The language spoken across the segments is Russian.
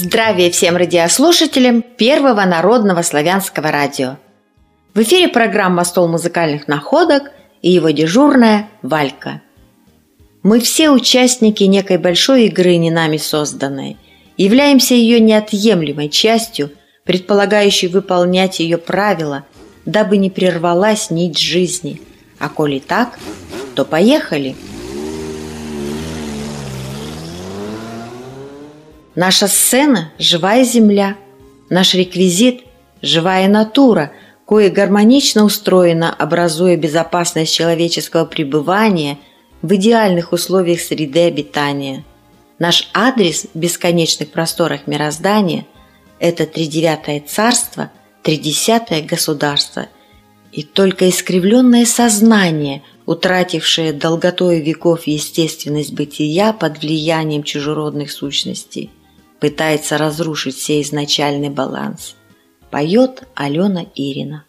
Здравия всем радиослушателям Первого народного славянского радио. В эфире программа «Стол музыкальных находок» и его дежурная Валька. Мы все участники некой большой игры, не нами созданной, являемся ее неотъемлемой частью, предполагающей выполнять ее правила, дабы не прервалась нить жизни. А коли так, то поехали! Наша сцена – живая земля, наш реквизит – живая натура, кое гармонично устроена, образуя безопасность человеческого пребывания в идеальных условиях среды обитания. Наш адрес в бесконечных просторах мироздания – это тридевятое царство, тридесятое государство, и только искривленное сознание, утратившее долготой веков естественность бытия под влиянием чужеродных сущностей, пытается разрушить сей изначальный баланс. Поет Алена Ирина.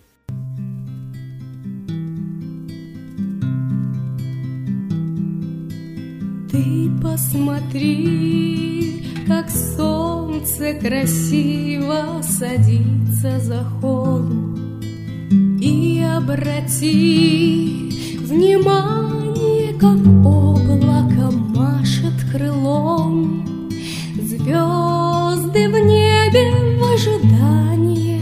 Ты посмотри, как солнце красиво садится за холм, и обрати внимание, как облако машет крылом. Звезды в небе в ожидании.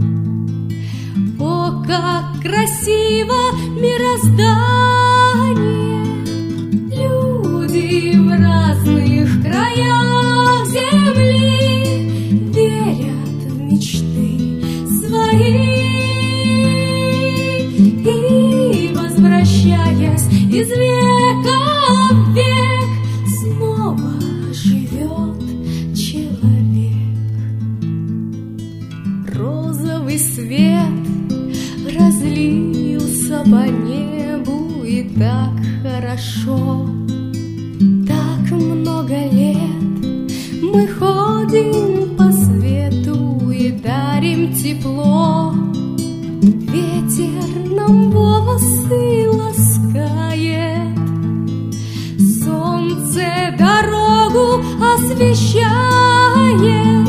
О, как красиво мироздание! Люди в разных краях земли верят в мечты свои и, возвращаясь из века в век, снова живет человек. Розовый свет разлился по небу, и так хорошо. Так много лет мы ходим по свету и дарим тепло. Ветер нам волосы ласкает, солнце дорогу освещает.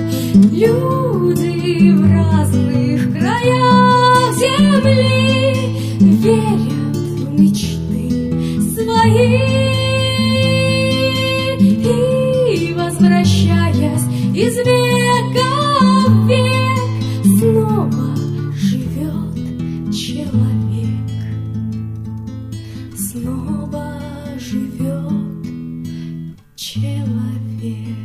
Люди в разных краях земли верят в мечты свои и, возвращаясь из века в век, снова живет человек. Снова живет человек.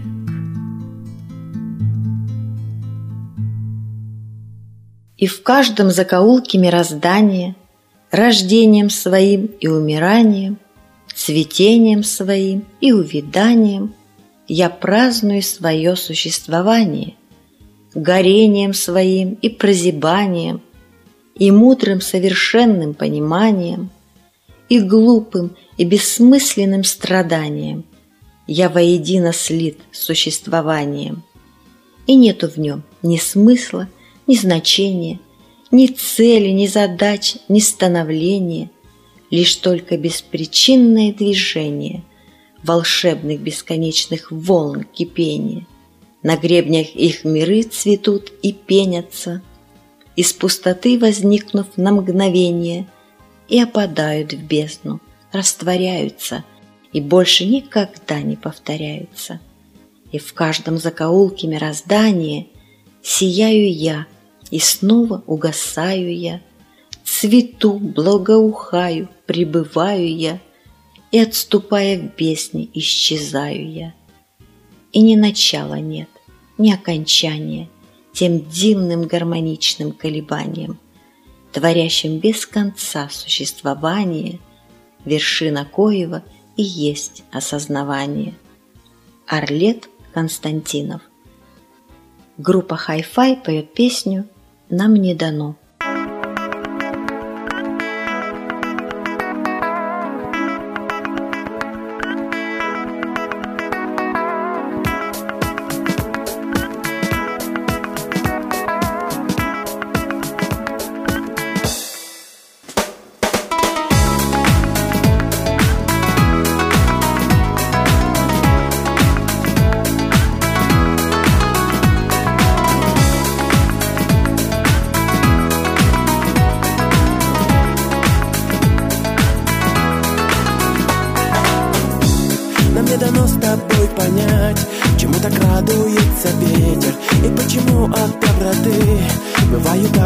И в каждом закоулке мироздания, рождением своим и умиранием, цветением своим и увяданием я праздную свое существование, горением своим и прозябанием, и мудрым совершенным пониманием, и глупым и бессмысленным страданием я воедино слит с существованием, и нету в нем ни смысла, ни значения, ни цели, ни задач, ни становления, лишь только беспричинное движение волшебных бесконечных волн кипения. На гребнях их миры цветут и пенятся, из пустоты возникнув на мгновение, и опадают в бездну, растворяются и больше никогда не повторяются. И в каждом закоулке мироздания сияю я, и снова угасаю я, цвету, благоухаю, пребываю я, и, отступая в бездне, исчезаю я. И ни начала нет, ни окончания тем дивным гармоничным колебаниям, творящим без конца существование, вершина коего и есть осознавание. Арлет Константинов. Группа Hi-Fi поет песню «Нам не дано».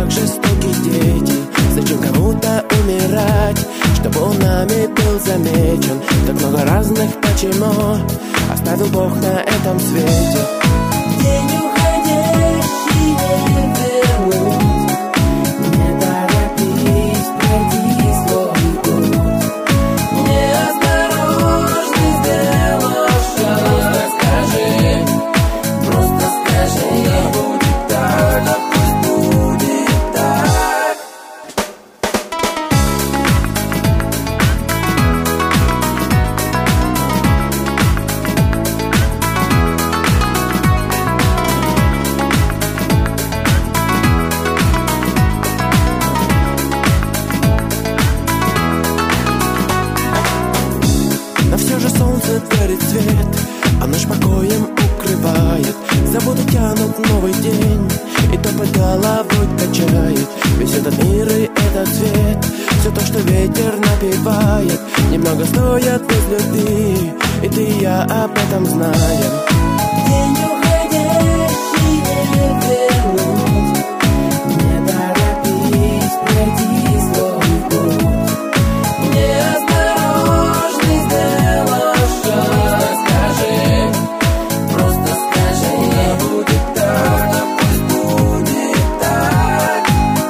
как жестоки дети. Зачем кому-то умирать, чтобы он нами был замечен? Так много разных почему оставил Бог на этом свете. День уходящий не вернуть, не торопись, пройди свой путь. Неосторожно сделаешь шаг, скажи, просто скажи, будет так, да пусть будет так. Но все же солнце дарит свет, а ночь покоем укрывает. Заботы тянут новый день, и то под головой качает. Весь этот мир и этот свет, все то, что ветер напевает, немного стоят без любви, и ты и я об этом знаем. День уходящий не вернуть, не торопись, пройди свой путь. Неосторожный сделаешь шаг, скажи, просто скажи, будет так, да пусть будет так.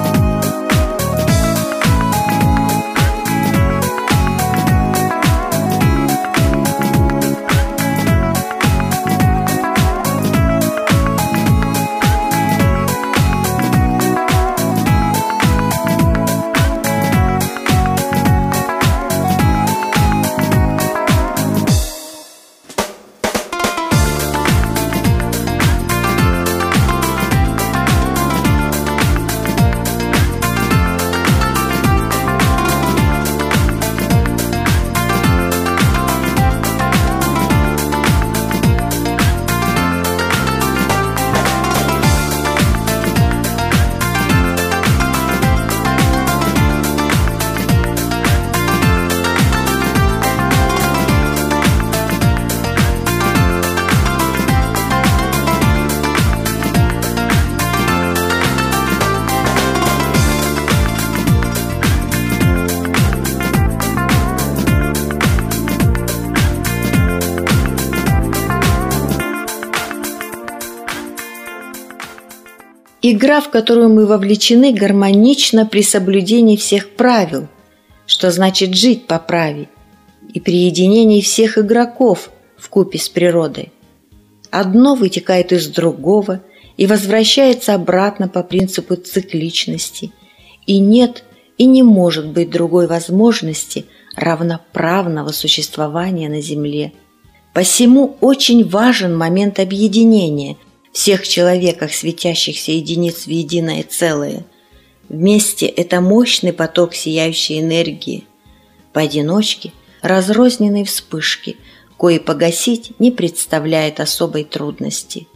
Игра, в которую мы вовлечены, гармонична при соблюдении всех правил, что значит жить по праве, и при единении всех игроков вкупе с природой. Одно вытекает из другого и возвращается обратно по принципу цикличности, и нет и не может быть другой возможности равноправного существования на Земле. Посему очень важен момент объединения всех в человеках светящихся единиц в единое целое. Вместе это мощный поток сияющей энергии. Поодиночке разрозненные вспышки, кои погасить не представляет особой трудности.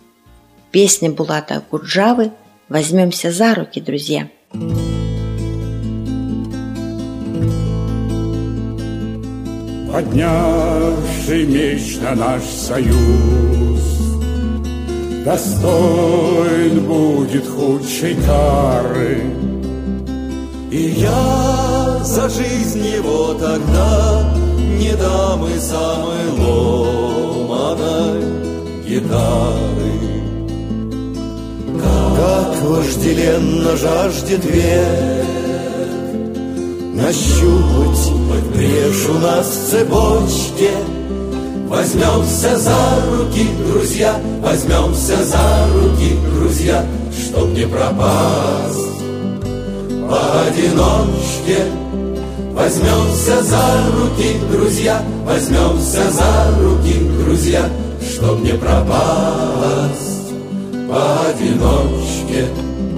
Песня Булата Акуджавы «Возьмемся за руки, друзья». Поднявший меч на наш союз, достоин будет худшей кары. И я за жизнь его тогда не дам и самой ломаной гитары. Как вожделенно жаждет век нащупать брешь у нас в цепочке. Возьмемся за руки, друзья, возьмемся за руки, друзья, чтоб не пропасть поодиночке. Возьмемся за руки, друзья, возьмемся за руки, друзья, чтоб не пропасть поодиночке.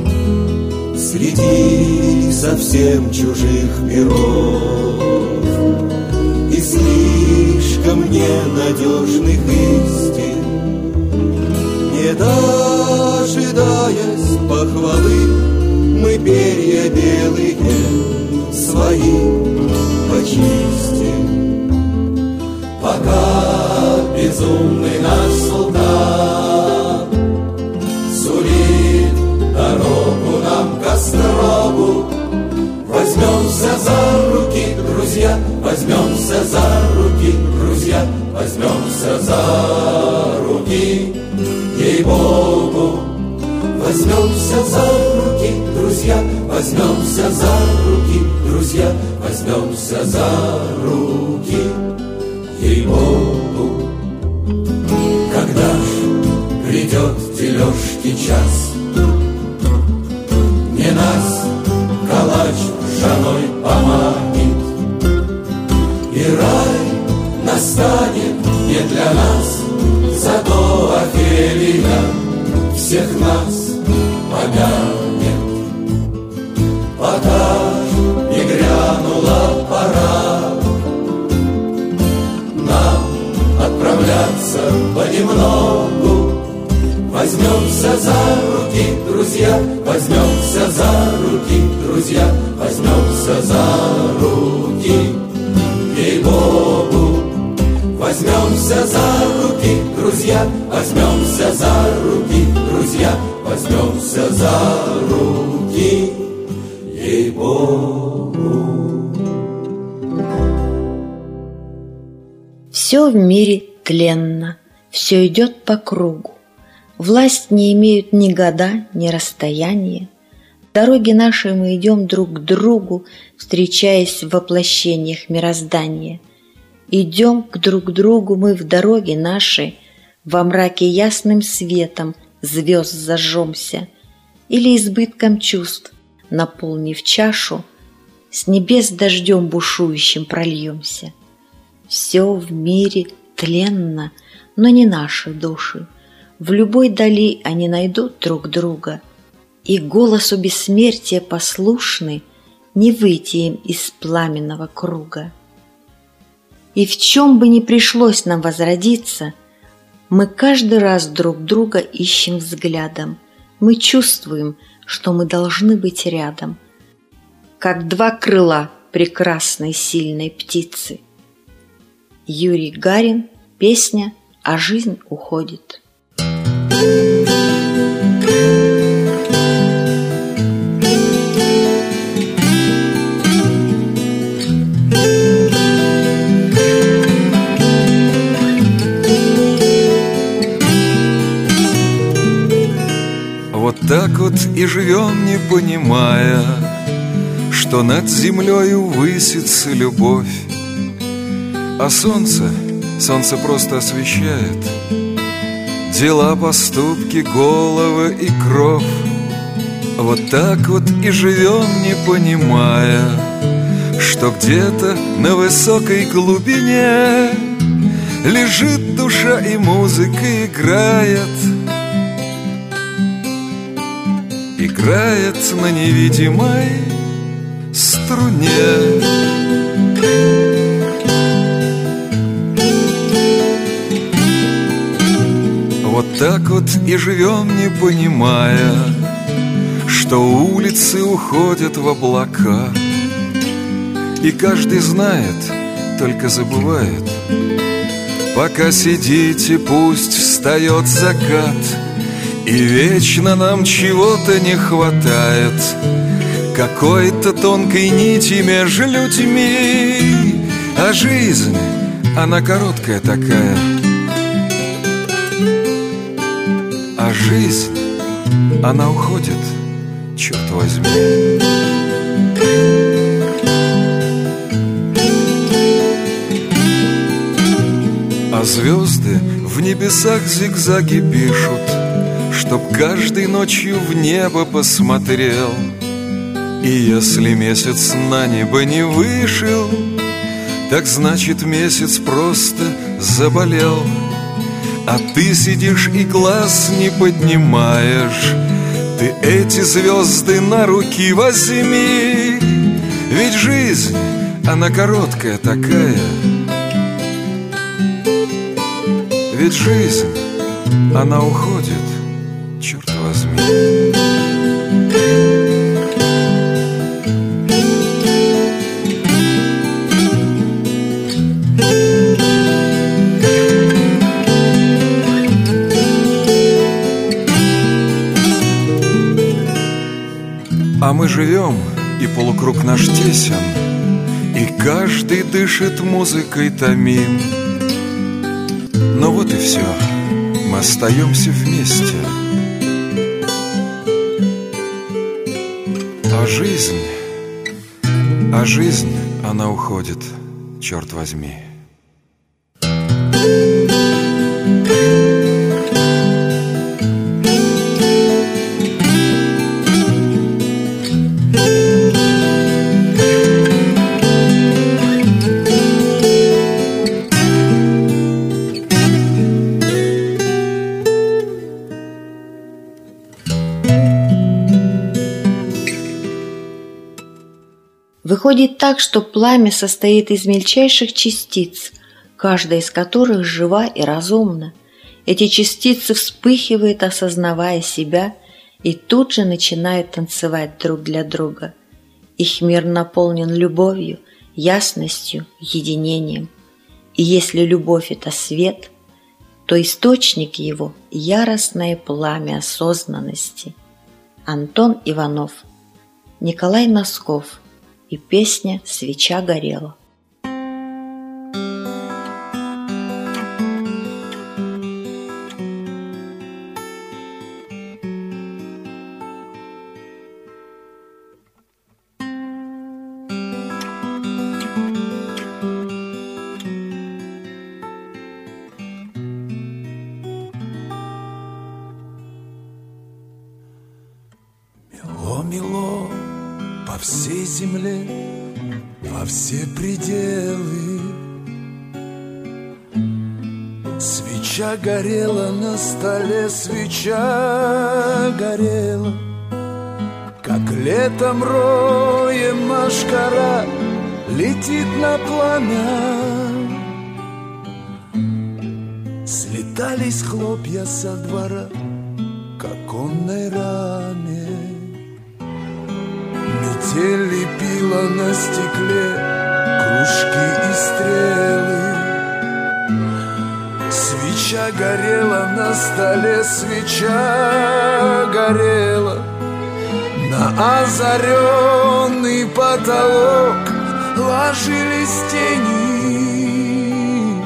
Среди совсем чужих миров и слишком ненадежных истин, не дожидаясь похвалы, мы перья белые свои почистим. Пока безумный наш султан сулит дорогу нам к острогу. Возьмемся за руки, друзья, возьмемся за руки, друзья, возьмемся за руки, ей-богу. Возьмемся за руки, друзья, возьмемся за руки, друзья, возьмемся за руки, ей-богу. Когда ж придет дележки час, не нас калач ржаной поманит, и рай настанет не для нас, зато Офелия всех нас помянет. Пока не грянула пора нам отправляться понемногу, возьмемся за руки, друзья, возьмемся за руки, друзья, возьмемся за руки, ей-богу. Возьмемся за руки, друзья, возьмемся за руки, друзья, возьмемся за руки, ей-богу. Все в мире тленно, все идет по кругу. Власть не имеют ни года, ни расстояния. Дороги наши мы идем друг к другу, встречаясь в воплощениях мироздания. Идем к друг другу мы в дороге нашей, во мраке ясным светом звезд зажжемся, или избытком чувств, наполнив чашу, с небес дождем бушующим прольемся. Все в мире тленно, но не наши души. В любой дали они найдут друг друга, и голосу бессмертия послушны, не выйти им из пламенного круга. И в чем бы ни пришлось нам возродиться, мы каждый раз друг друга ищем взглядом. Мы чувствуем, что мы должны быть рядом, как два крыла прекрасной сильной птицы. Юрий Гарин, песня «А жизнь уходит». Вот так вот и живем, не понимая, что над землею высится любовь, а солнце просто освещает дела, поступки, головы и кровь. Вот так вот и живем, не понимая, что где-то на высокой глубине лежит душа и музыка играет на невидимой струне. Вот так вот и живем, не понимая, что улицы уходят в облака, и каждый знает, только забывает. Пока сидите, пусть встает закат, и вечно нам чего-то не хватает, какой-то тонкой нити между людьми. А жизнь, она короткая такая, а жизнь, она уходит, черт возьми. А звезды в небесах зигзаги пишут, чтоб каждой ночью в небо посмотрел. И если месяц на небо не вышел, так значит месяц просто заболел. А ты сидишь и глаз не поднимаешь, ты эти звезды на руки возьми. Ведь жизнь, она короткая такая, ведь жизнь, она уходит, черт возьми. А мы живем, и полукруг наш тесен, и каждый дышит музыкой томим. Но вот и все, мы остаемся вместе. А жизнь, она уходит, черт возьми. Выходит так, что пламя состоит из мельчайших частиц, каждая из которых жива и разумна. Эти частицы вспыхивают, осознавая себя, и тут же начинают танцевать друг для друга. Их мир наполнен любовью, ясностью, единением. И если любовь – это свет, то источник его – яростное пламя осознанности. Антон Иванов, Николай Носков и песня «Свеча горела». Мело по всей земле, во все пределы. Свеча горела на столе, свеча горела, как летом роем мошкара летит на пламя. Слетались хлопья со двора к оконной раме. Метель лепила на стекле кружки и стрелы. Свеча горела на столе, свеча горела. На озаренный потолок ложились тени.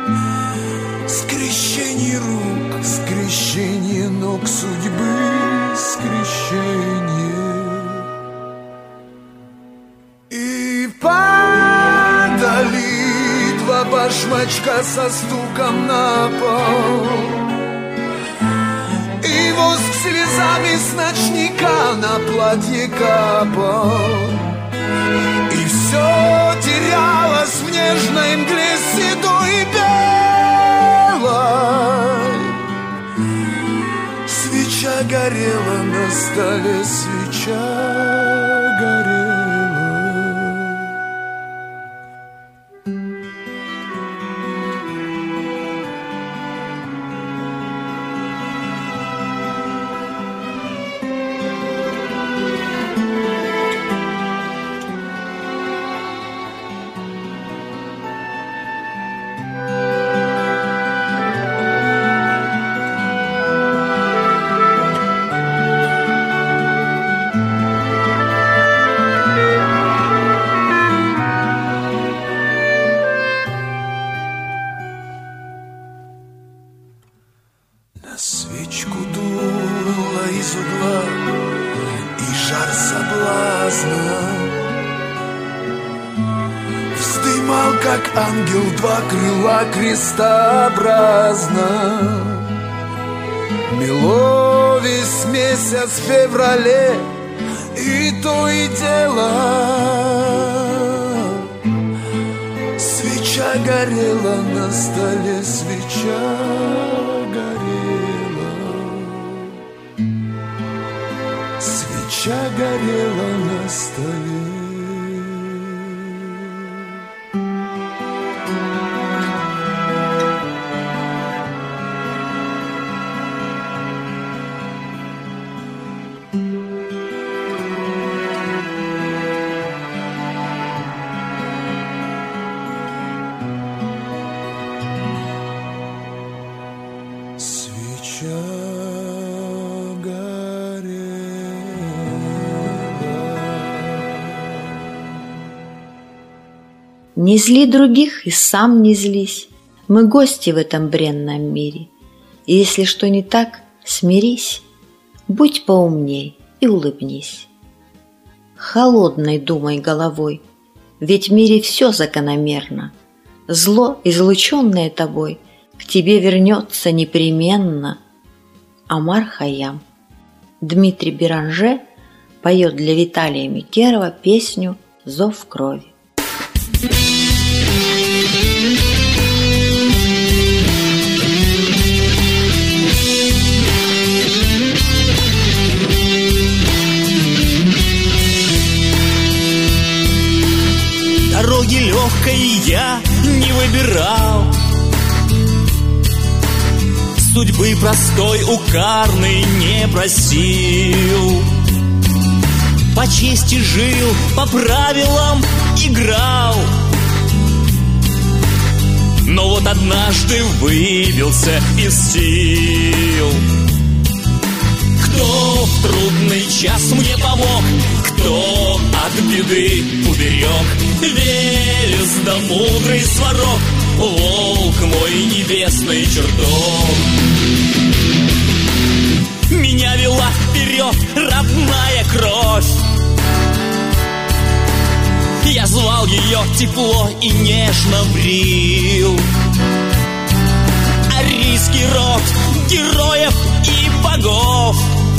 Скрещение рук, скрещение ног судьбы, скрещение. И падали два башмачка со стуком на пол. И воск слезами с ночника на платье капал. И все терялось в нежной мгле седой и белой. Свеча горела на столе, свеча горела. На свечку дуло из угла, и жар соблазна вздымал, как ангел, два крыла крестообразно. Мело весь месяц в феврале, и то и дело свеча горела на столе, свеча горела. Свеча горела на столе. Свеча горела. Не зли других и сам не злись. Мы гости в этом бренном мире. И если что не так, смирись, будь поумней и улыбнись. Холодной думай головой, ведь в мире все закономерно. Зло, излученное тобой, к тебе вернется непременно. Омар Хайям. Дмитрий Беранже поет для Виталия Микерова песню «Зов крови». Дороги легкой я не выбирал, судьбы простой укарной не просил. По чести жил, по правилам играл. Но вот однажды выбился из сил. Кто в трудный час мне помог, кто от беды уберег, Велес да мудрый сварог, волк мой небесный чертог. Меня вела вперед родная кровь. Я звал ее тепло и нежно брил. Арийский род героев и богов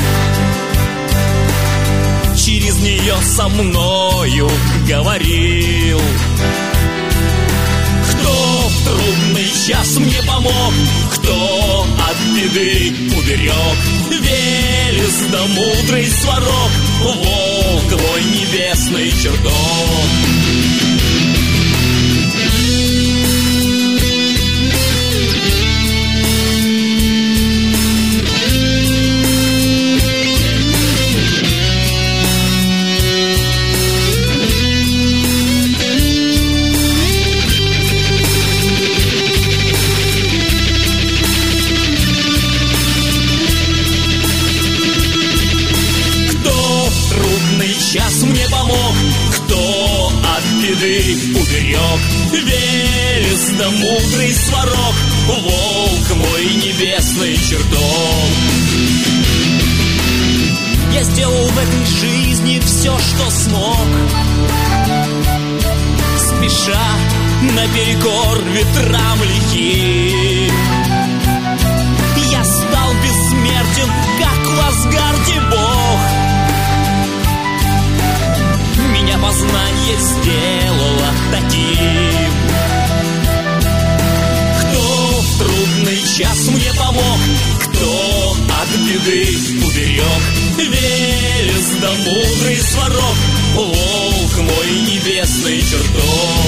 через нее со мною говорил. Кто в трудный час мне помог, кто от беды уберег, Велес да мудрый сварог, волк твой небесный чертог. Час мне помог, кто от беды уберег, Велес да мудрый сварог, волк мой небесный чертог. Я сделал в этой жизни все, что смог, спеша наперекор ветрам лихим. Я стал бессмертен, как в Асгарде Бог. Меня познание сделало таким. Кто в трудный час мне помог, кто от беды уберег, Велес да мудрый сварог, волк мой небесный чертог.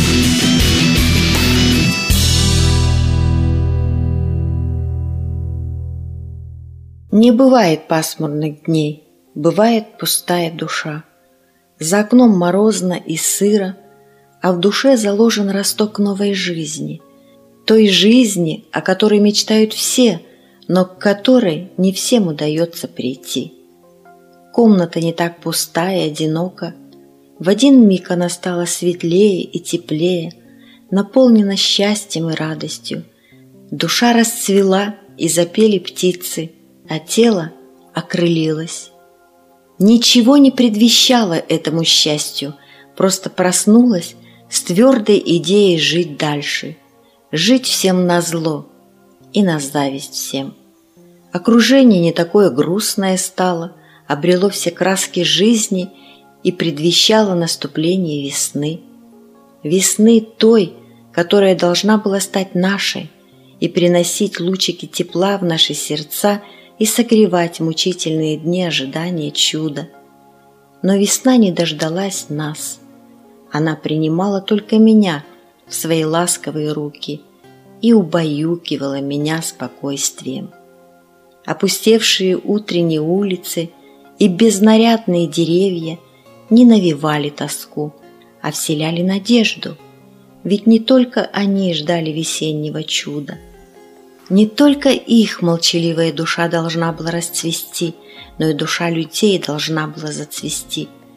Не бывает пасмурных дней, бывает пустая душа. За окном морозно и сыро, а в душе заложен росток новой жизни. Той жизни, о которой мечтают все, но к которой не всем удается прийти. Комната не так пуста и одинока. В один миг она стала светлее и теплее, наполнена счастьем и радостью. Душа расцвела, и запели птицы, а тело окрылилось. Ничего не предвещало этому счастью, просто проснулась с твердой идеей жить дальше, жить всем назло и на зависть всем. Окружение не такое грустное стало, обрело все краски жизни и предвещало наступление весны. Весны той, которая должна была стать нашей и приносить лучики тепла в наши сердца и согревать мучительные дни ожидания чуда. Но весна не дождалась нас. Она принимала только меня в свои ласковые руки и убаюкивала меня спокойствием. Опустевшие утренние улицы и безнарядные деревья не навевали тоску, а вселяли надежду, ведь не только они ждали весеннего чуда. Не только их молчаливая душа должна была расцвести, но и душа людей должна была зацвести.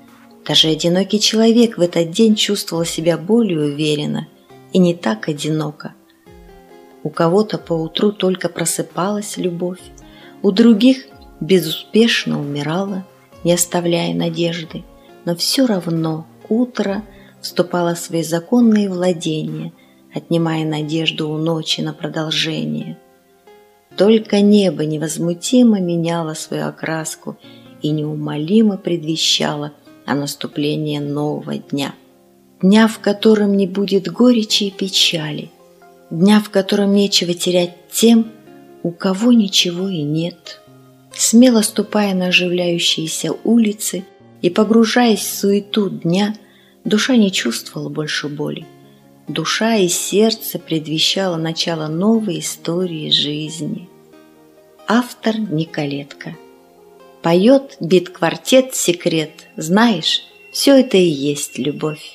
Даже одинокий человек в этот день чувствовал себя более уверенно и не так одиноко. У кого-то поутру только просыпалась любовь, у других безуспешно умирала, не оставляя надежды, но все равно утро вступало в свои законные владения, отнимая надежду у ночи на продолжение. Только небо невозмутимо меняло свою окраску и неумолимо предвещало о наступлении нового дня. Дня, в котором не будет горечи и печали, дня, в котором нечего терять тем, у кого ничего и нет. Смело ступая на оживляющиеся улицы и погружаясь в суету дня, душа не чувствовала больше боли. Душа и сердце предвещало начало новой истории жизни. Автор Николетко. Поет бит-квартет «Секрет». Знаешь, все это и есть любовь.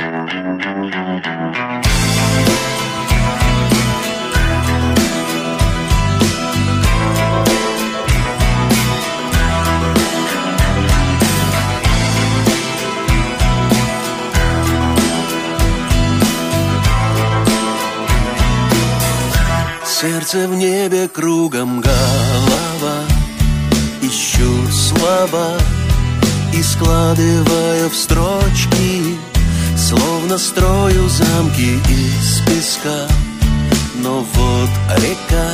Сердце в небе, кругом голова. Ищу слова и складывая в строчки, словно строю замки из песка. Но вот река,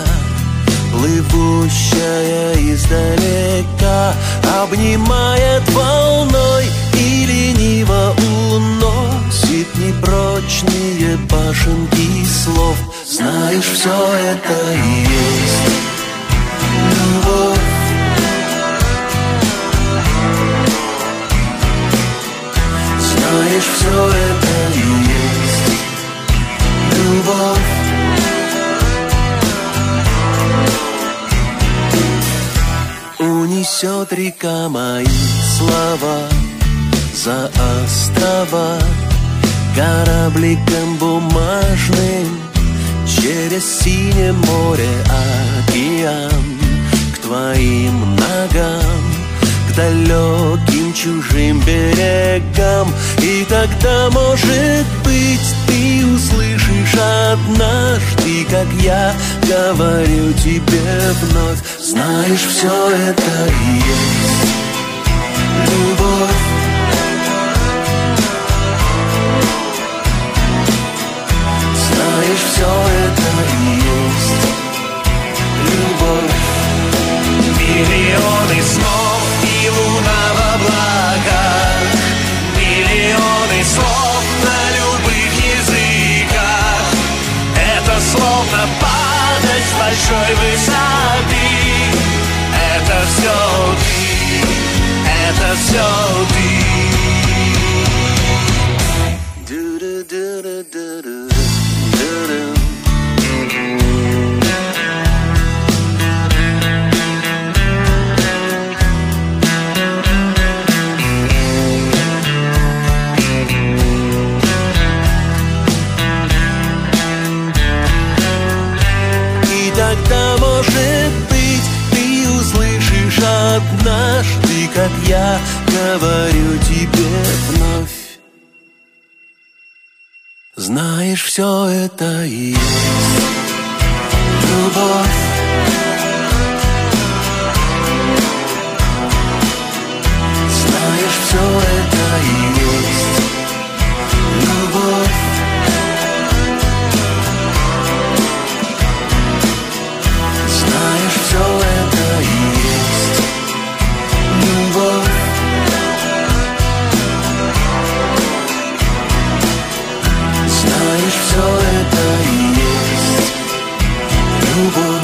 плывущая издалека, обнимает волной и лениво уносит непрочные башенки слов. Знаешь, все это и есть любовь. Знаешь, все это и есть любовь. Унесет река мои слова за острова корабликом бумажным через синее море, океан, к твоим ногам, к далеким чужим берегам. И тогда, может быть, ты услышишь однажды, как я говорю тебе вновь. Знаешь, все это и есть любовь. Знаешь, все это и есть любовь. Миллионы снов и луна в облаках, миллионы слов на любых языках. Это словно падать с большой высоты. Это все ты, это все ты. Тогда, может быть, ты услышишь однажды, как я говорю тебе вновь. Знаешь, все это и есть любовь. Знаешь, все это и есть любовь. Знаешь, все это и есть любовь. Знаешь, все это и есть любовь.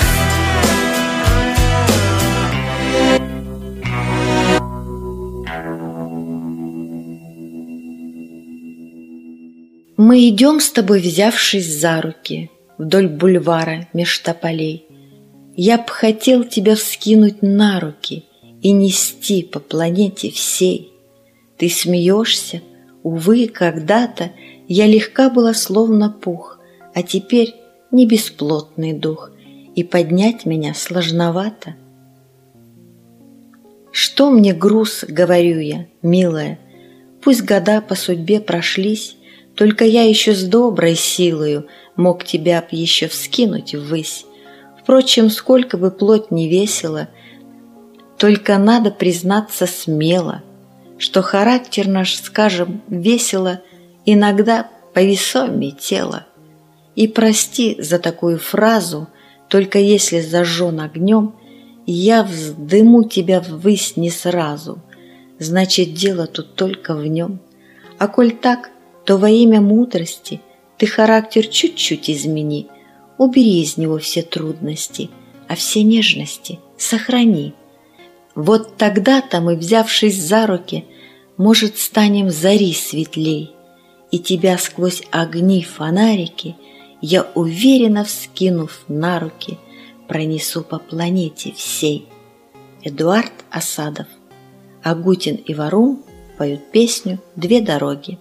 Мы идем с тобой, взявшись за руки, вдоль бульвара меж тополей. Я б хотел тебя вскинуть на руки и нести по планете всей. Ты смеешься? Увы, когда-то я легка была, словно пух, а теперь не бесплотный дух, и поднять меня сложновато. Что мне груз, говорю я, милая, Пусть года по судьбе прошлись, только я еще с доброй силою мог тебя б еще вскинуть ввысь. Впрочем, сколько бы плоть не весила, только надо признаться смело, что характер наш, скажем, весело иногда повесомее тела. И прости за такую фразу, только если зажжен огнем, я вздыму тебя ввысь не сразу, значит, дело тут только в нем. А коль так, то во имя мудрости ты характер чуть-чуть измени, убери из него все трудности, а все нежности сохрани. Вот тогда-то мы, взявшись за руки, может, станем зари светлей, и тебя сквозь огни фонарики я, уверенно вскинув на руки, пронесу по планете всей. Эдуард Асадов. Агутин и Варум поют песню «Две дороги».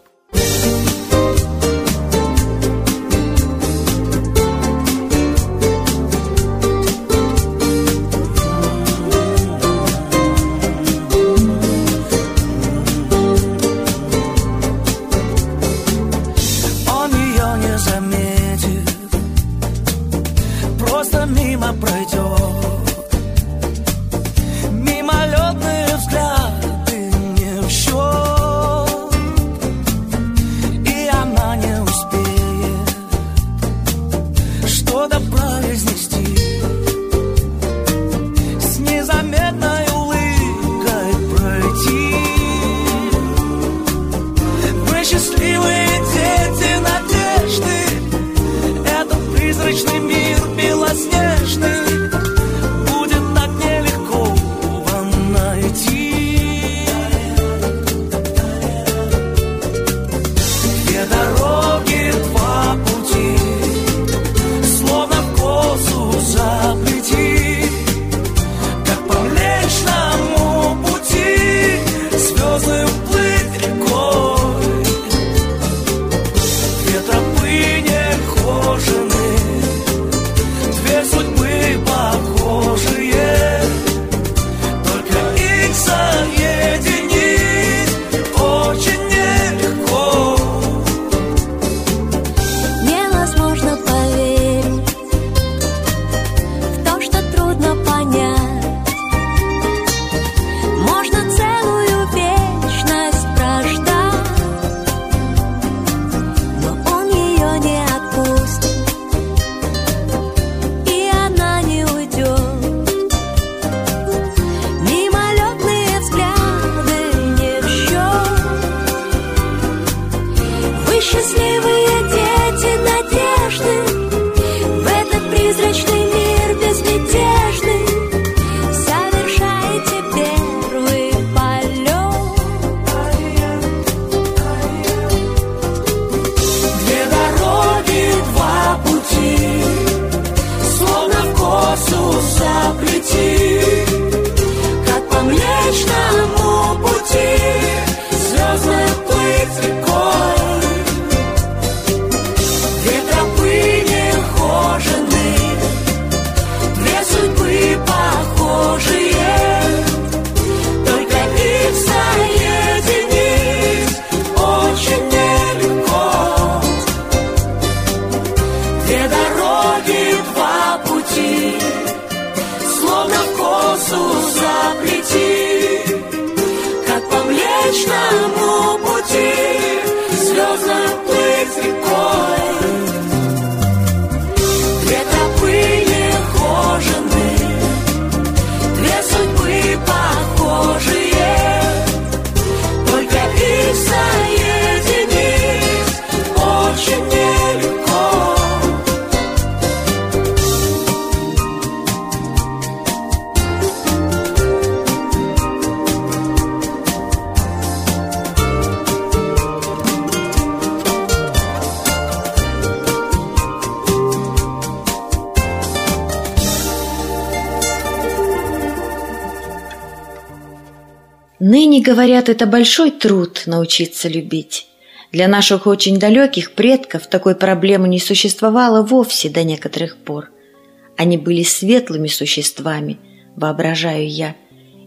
Ныне, говорят, это большой труд научиться любить. Для наших очень далеких предков такой проблемы не существовало вовсе до некоторых пор. Они были светлыми существами, воображаю я,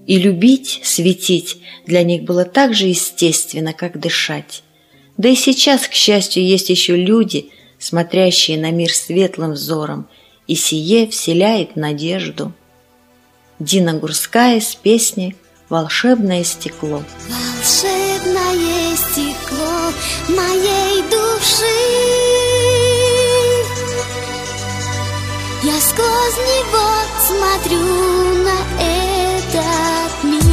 И любить, светить для них было так же естественно, как дышать. Да и сейчас, к счастью, есть еще люди, смотрящие на мир светлым взором, и сие вселяет надежду. Дина Гурская с песней «Волшебное стекло». Волшебное стекло моей души, я сквозь него смотрю на этот мир.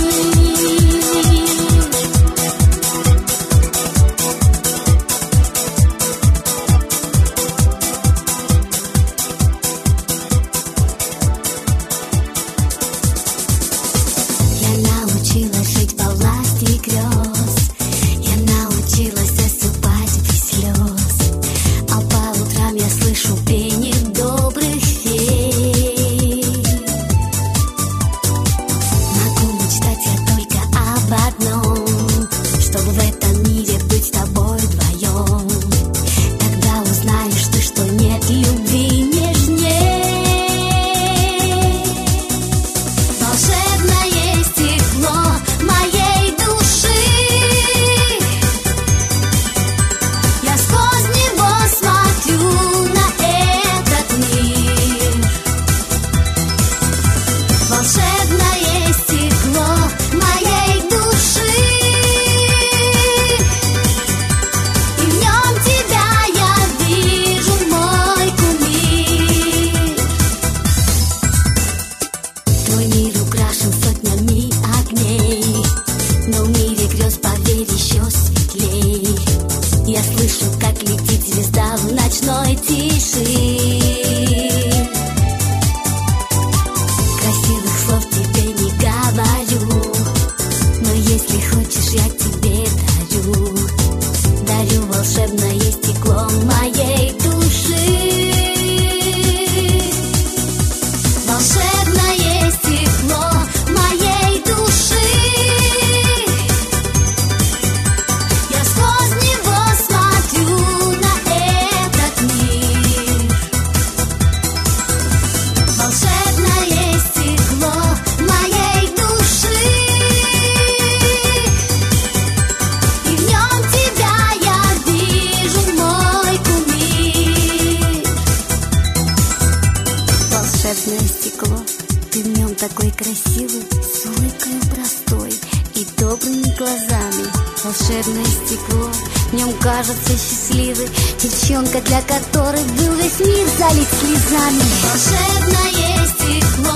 Волшебное стекло, в нем кажется счастливой девчонка, для которой был весь мир залит слезами. Волшебное стекло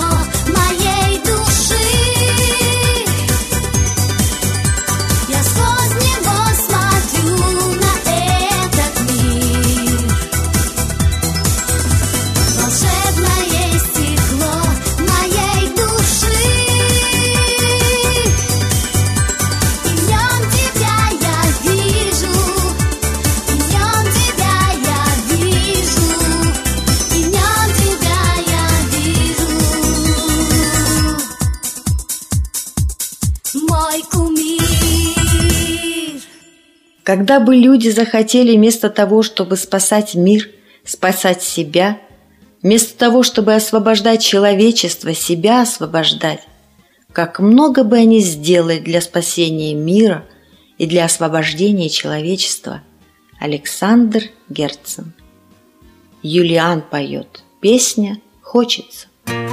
моей души, я сквозь него смотрю на этот мир. Волшебное стекло моей души, и в нем тебя я вижу, и в нем тебя я вижу, и в нем тебя я вижу. Мой кумир. Когда бы люди захотели вместо того, чтобы спасать мир, спасать себя, вместо того, чтобы освобождать человечество, себя освобождать, как много бы они сделали для спасения мира и для освобождения человечества. Александр Герцен. Юлиан поет. Песня «Хочется».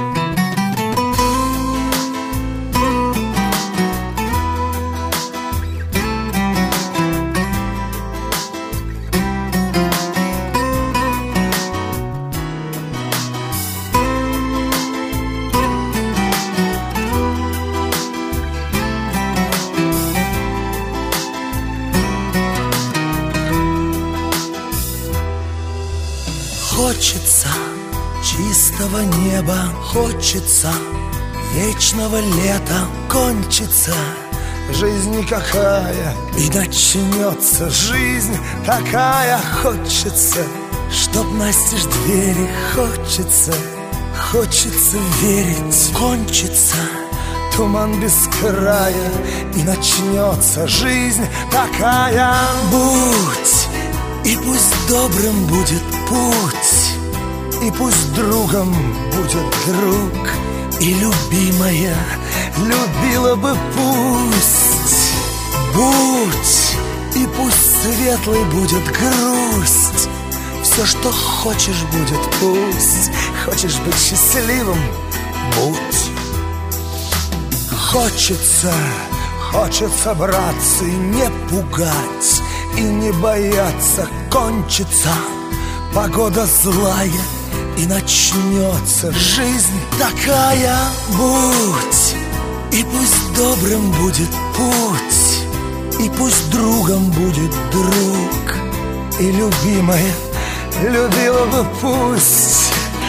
Хочется чистого неба, хочется вечного лета. Кончится жизнь никакая, и начнется жизнь такая. Хочется, чтоб настежь двери, хочется верить. Кончится туман без края, и начнется жизнь такая. Будь, и пусть добрым будет путь, и пусть другом будет друг, и любимая любила бы, пусть. Будь, и пусть светлой будет грусть. Все, что хочешь, будет пусть. Хочешь быть счастливым, будь. Хочется, братцы, не пугать и не бояться. Кончится погода злая, и начнется жизнь такая. Будь, и пусть добрым будет путь, и пусть другом будет друг. И любимая любила бы, пусть.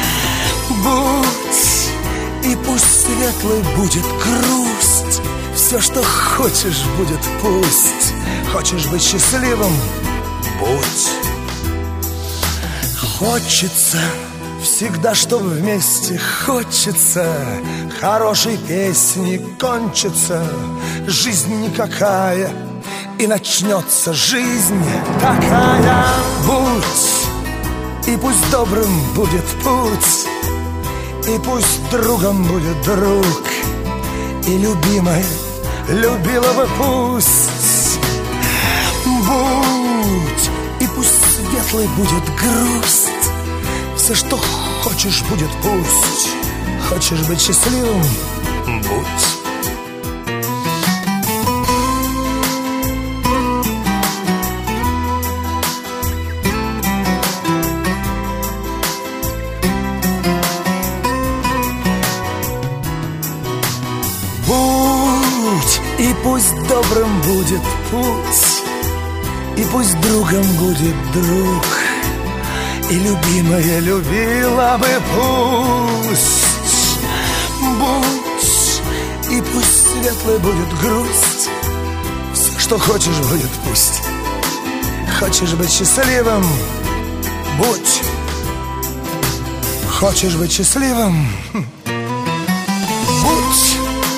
Будь, и пусть светлой будет грусть. Все, что хочешь, будет пусть. Хочешь быть счастливым, будь. Хочется всегда, чтобы вместе. Хочется хорошей песни. Кончится жизнь никакая, и начнется жизнь такая. Будь, и пусть добрым будет путь, и пусть другом будет друг. И любимая любила бы, пусть. Будь, и пусть светлой будет грусть. Все, что хочешь, будет пусть. Хочешь быть счастливым, будь. И пусть добрым будет путь, и пусть другом будет друг. И любимая любила бы, пусть. Будь, и пусть светлой будет грусть. Все, что хочешь, будет пусть. Хочешь быть счастливым, будь. Хочешь быть счастливым, будь.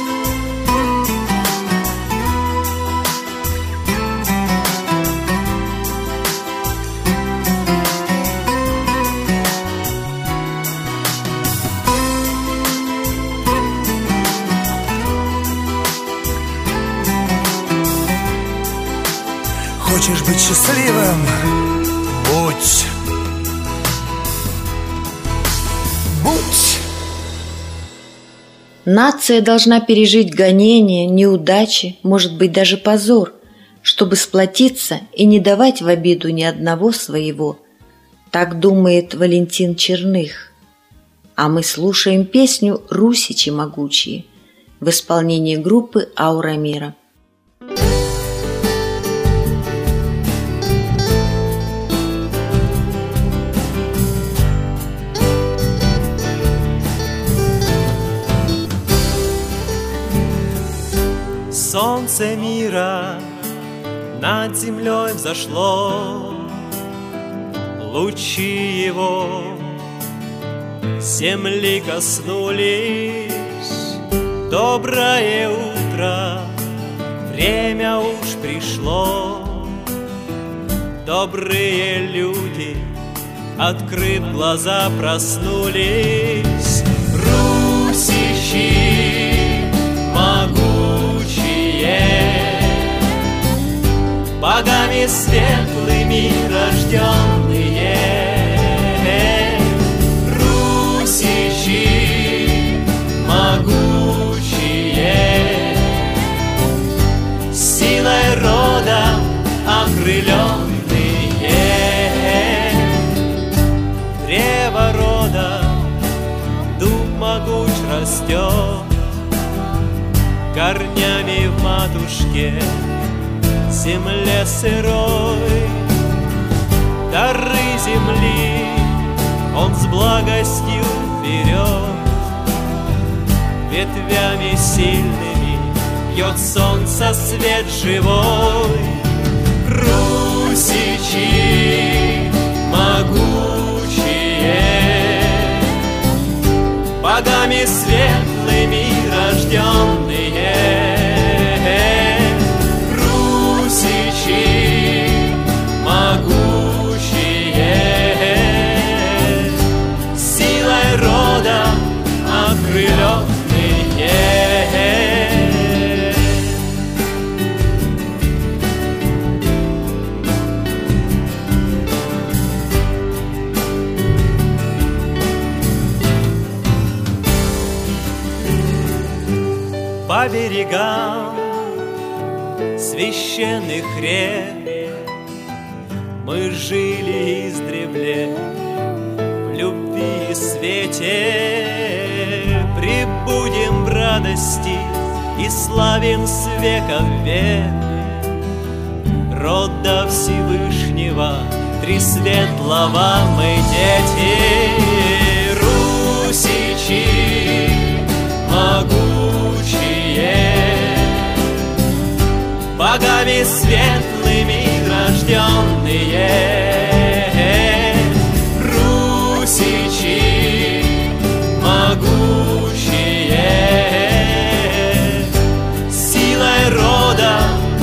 Хочешь быть счастливым, будь. Будь. Нация должна пережить гонения, неудачи, может быть, даже позор, чтобы сплотиться и не давать в обиду ни одного своего. Так думает Валентин Черных. А мы слушаем песню «Русичи могучие» в исполнении группы «Аура мира». Солнце мира над землей взошло, лучи его земли коснулись. Доброе утро, время уж пришло. Добрые люди, открыв глаза, проснулись. Русичи могучие, богами светлыми рожденные. Русичи могучие, силой рода окрыленные. Древо рода, дуб могуч растет, корнями в матушке земле сырой. Дары земли он с благостью берет, ветвями сильными бьет солнце свет живой. Русичи могучие, богами светлыми рожденные. Русичи могучие, силой рода окрыленные. по берегам священных рек мы жили издревле в любви и свете. Пребудем в радости и славен с века в век рода Всевышнего, три светлого мы дети. Русичи могучие, богами светлыми рожденные. Русичи могучие, силой рода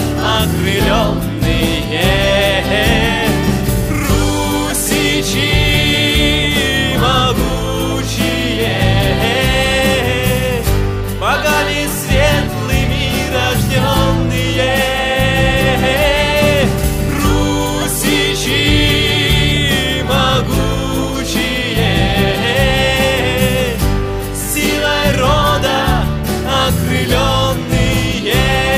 окрыленные. Русичи могучие, богами светлыми рожденные. Русичи могучие, силой рода окрыленные.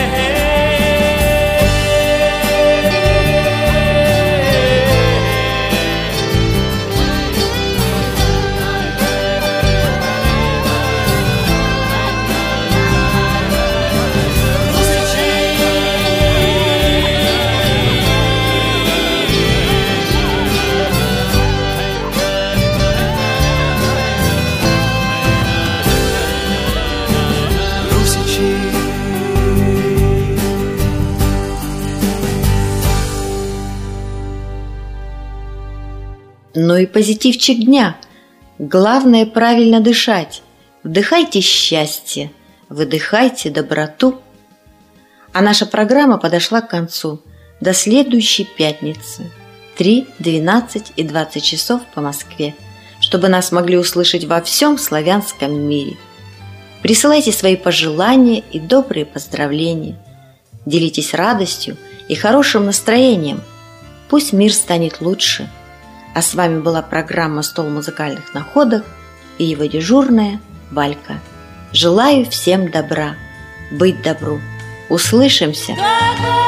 Ну и позитивчик дня. Главное правильно дышать. Вдыхайте счастье, выдыхайте доброту. А наша программа подошла к концу. До следующей пятницы. 3, 12 и 20 часов по Москве, чтобы нас могли услышать во всем славянском мире. Присылайте свои пожелания и добрые поздравления. Делитесь радостью и хорошим настроением. Пусть мир станет лучше. А с вами была программа «Стол музыкальных находок» и его дежурная Валька. Желаю всем добра, быть добру. Услышимся!